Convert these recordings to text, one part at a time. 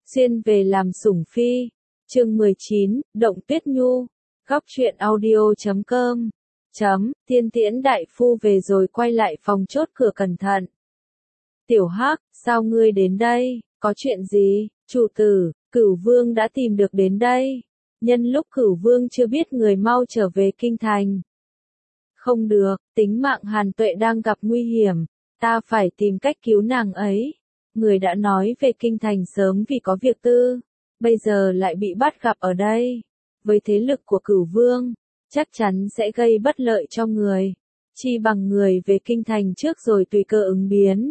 Xuyên về làm sủng phi. Chương 19, Động Tuyết Nhu. Góc truyện audio.com. Tiên Tiễn đại phu về rồi quay lại phòng chốt cửa cẩn thận. Tiểu Hắc, sao ngươi đến đây, có chuyện gì? Chủ tử, Cửu Vương đã tìm được đến đây. Nhân lúc Cửu Vương chưa biết người mau trở về kinh thành. Không được, tính mạng Hàn Tuệ đang gặp nguy hiểm, ta phải tìm cách cứu nàng ấy. Người đã nói về kinh thành sớm vì có việc tư, bây giờ lại bị bắt gặp ở đây. Với thế lực của Cửu Vương, chắc chắn sẽ gây bất lợi cho người. Chi bằng người về kinh thành trước rồi tùy cơ ứng biến.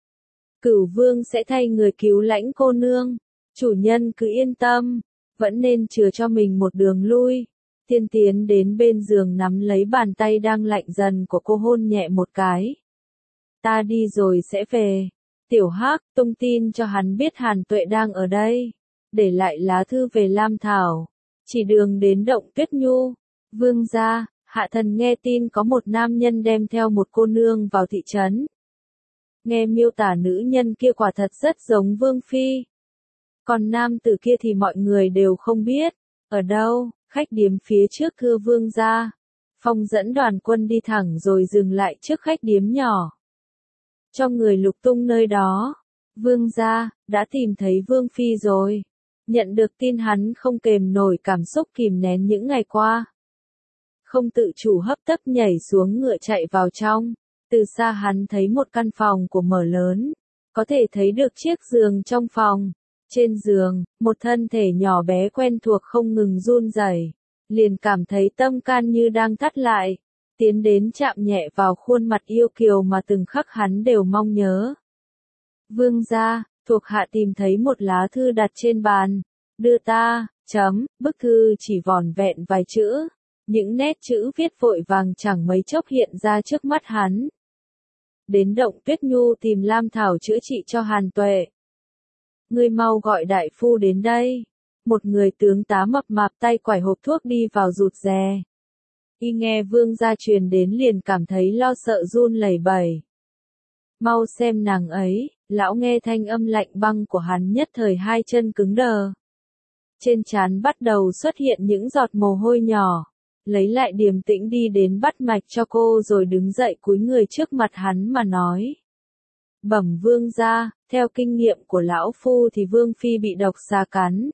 Cửu Vương sẽ thay người cứu Lãnh cô nương. Chủ nhân cứ yên tâm, vẫn nên chừa cho mình một đường lui. Tiên tiến đến bên giường nắm lấy bàn tay đang lạnh dần của cô hôn nhẹ một cái. Ta đi rồi sẽ về. Tiểu Hắc tung tin cho hắn biết Hàn Tuệ đang ở đây. Để lại lá thư về Lam Thảo. Chỉ đường đến Động Tuyết Nhu. Vương gia, hạ thần nghe tin có một nam nhân đem theo một cô nương vào thị trấn. Nghe miêu tả nữ nhân kia quả thật rất giống Vương Phi. Còn nam tử kia thì mọi người đều không biết. Ở đâu? Khách điếm phía trước thưa vương gia. Phong dẫn đoàn quân đi thẳng rồi dừng lại trước khách điếm nhỏ. Cho người lục tung nơi đó. Vương gia, đã tìm thấy Vương Phi rồi. Nhận được tin hắn không kềm nổi cảm xúc kìm nén những ngày qua. Không tự chủ hấp tấp nhảy xuống ngựa chạy vào trong. Từ xa hắn thấy một căn phòng của mở lớn. Có thể thấy được chiếc giường trong phòng. Trên giường, một thân thể nhỏ bé quen thuộc không ngừng run rẩy, liền cảm thấy tâm can như đang thắt lại, tiến đến chạm nhẹ vào khuôn mặt yêu kiều mà từng khắc hắn đều mong nhớ. Vương gia, thuộc hạ tìm thấy một lá thư đặt trên bàn, đưa ta, bức thư chỉ vỏn vẹn vài chữ, những nét chữ viết vội vàng chẳng mấy chốc hiện ra trước mắt hắn. Đến Động Tuyết Nhu tìm Lam Thảo chữa trị cho Hàn Tuệ. Ngươi mau gọi đại phu đến đây. Một người tướng tá mập mạp tay quải hộp thuốc đi vào rụt rè. Y nghe vương gia truyền đến liền cảm thấy lo sợ run lẩy bẩy. Mau xem nàng ấy, lão nghe thanh âm lạnh băng của hắn nhất thời hai chân cứng đờ. Trên trán bắt đầu xuất hiện những giọt mồ hôi nhỏ. Lấy lại điềm tĩnh đi đến bắt mạch cho cô rồi đứng dậy cúi người trước mặt hắn mà nói. Bẩm vương gia, theo kinh nghiệm của lão phu thì Vương Phi bị độc xà cắn.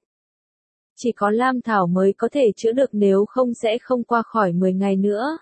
Chỉ có Lam Thảo mới có thể chữa được, nếu không sẽ không qua khỏi 10 ngày nữa.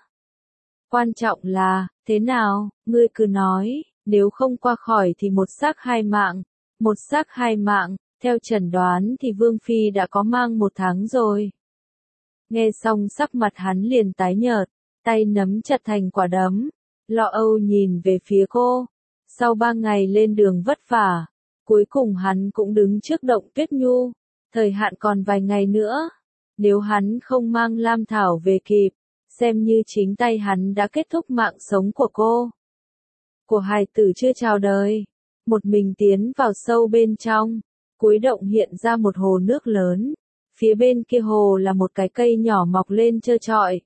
Quan trọng là, thế nào, ngươi cứ nói, nếu không qua khỏi thì một xác hai mạng. Một xác hai mạng, theo chẩn đoán thì Vương Phi đã có mang 1 tháng rồi. Nghe xong sắc mặt hắn liền tái nhợt, tay nắm chặt thành quả đấm, lo âu nhìn về phía cô. Sau 3 ngày lên đường vất vả, cuối cùng hắn cũng đứng trước Động Tuyết Nhu, thời hạn còn vài ngày nữa. Nếu hắn không mang Lam Thảo về kịp, xem như chính tay hắn đã kết thúc mạng sống của cô. Của hài tử chưa chào đời, một mình tiến vào sâu bên trong, cuối động hiện ra một hồ nước lớn, phía bên kia hồ là một cái cây nhỏ mọc lên trơ trọi.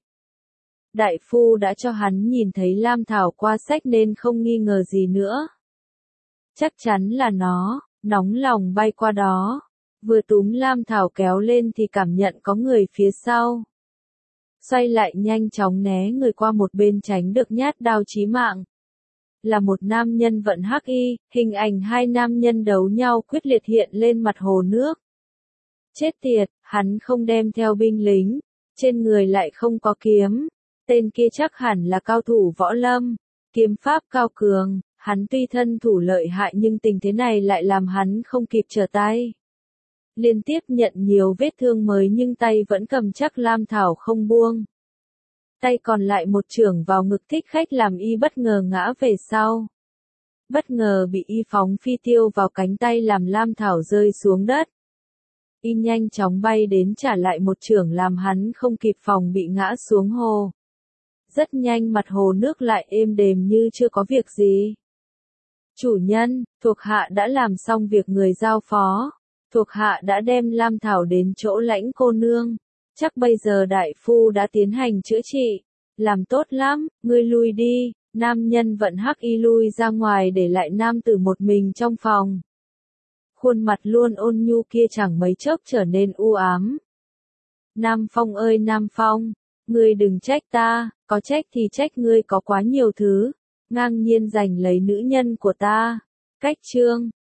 Đại phu đã cho hắn nhìn thấy Lam Thảo qua sách nên không nghi ngờ gì nữa. Chắc chắn là nó, nóng lòng bay qua đó. Vừa túm Lam Thảo kéo lên thì cảm nhận có người phía sau. Xoay lại nhanh chóng né người qua một bên tránh được nhát đao chí mạng. Là một nam nhân vận hắc y, hình ảnh hai nam nhân đấu nhau quyết liệt hiện lên mặt hồ nước. Chết tiệt, hắn không đem theo binh lính, trên người lại không có kiếm. Tên kia chắc hẳn là cao thủ võ lâm, kiếm pháp cao cường, hắn tuy thân thủ lợi hại nhưng tình thế này lại làm hắn không kịp trở tay. Liên tiếp nhận nhiều vết thương mới nhưng tay vẫn cầm chắc Lam Thảo không buông. Tay còn lại một chưởng vào ngực thích khách làm y bất ngờ ngã về sau. Bất ngờ bị y phóng phi tiêu vào cánh tay làm Lam Thảo rơi xuống đất. Y nhanh chóng bay đến trả lại một chưởng làm hắn không kịp phòng bị ngã xuống hồ. Rất nhanh mặt hồ nước lại êm đềm như chưa có việc gì. Chủ nhân, thuộc hạ đã làm xong việc người giao phó. Thuộc hạ đã đem Lam Thảo đến chỗ Lãnh cô nương. Chắc bây giờ đại phu đã tiến hành chữa trị. Làm tốt lắm, ngươi lui đi. Nam nhân vận hắc y lui ra ngoài để lại nam tử một mình trong phòng. khuôn mặt luôn ôn nhu kia chẳng mấy chốc trở nên u ám. Nam Phong ơi Nam Phong, ngươi đừng trách ta, có trách thì trách ngươi có quá nhiều thứ, ngang nhiên giành lấy nữ nhân của ta. Cách chương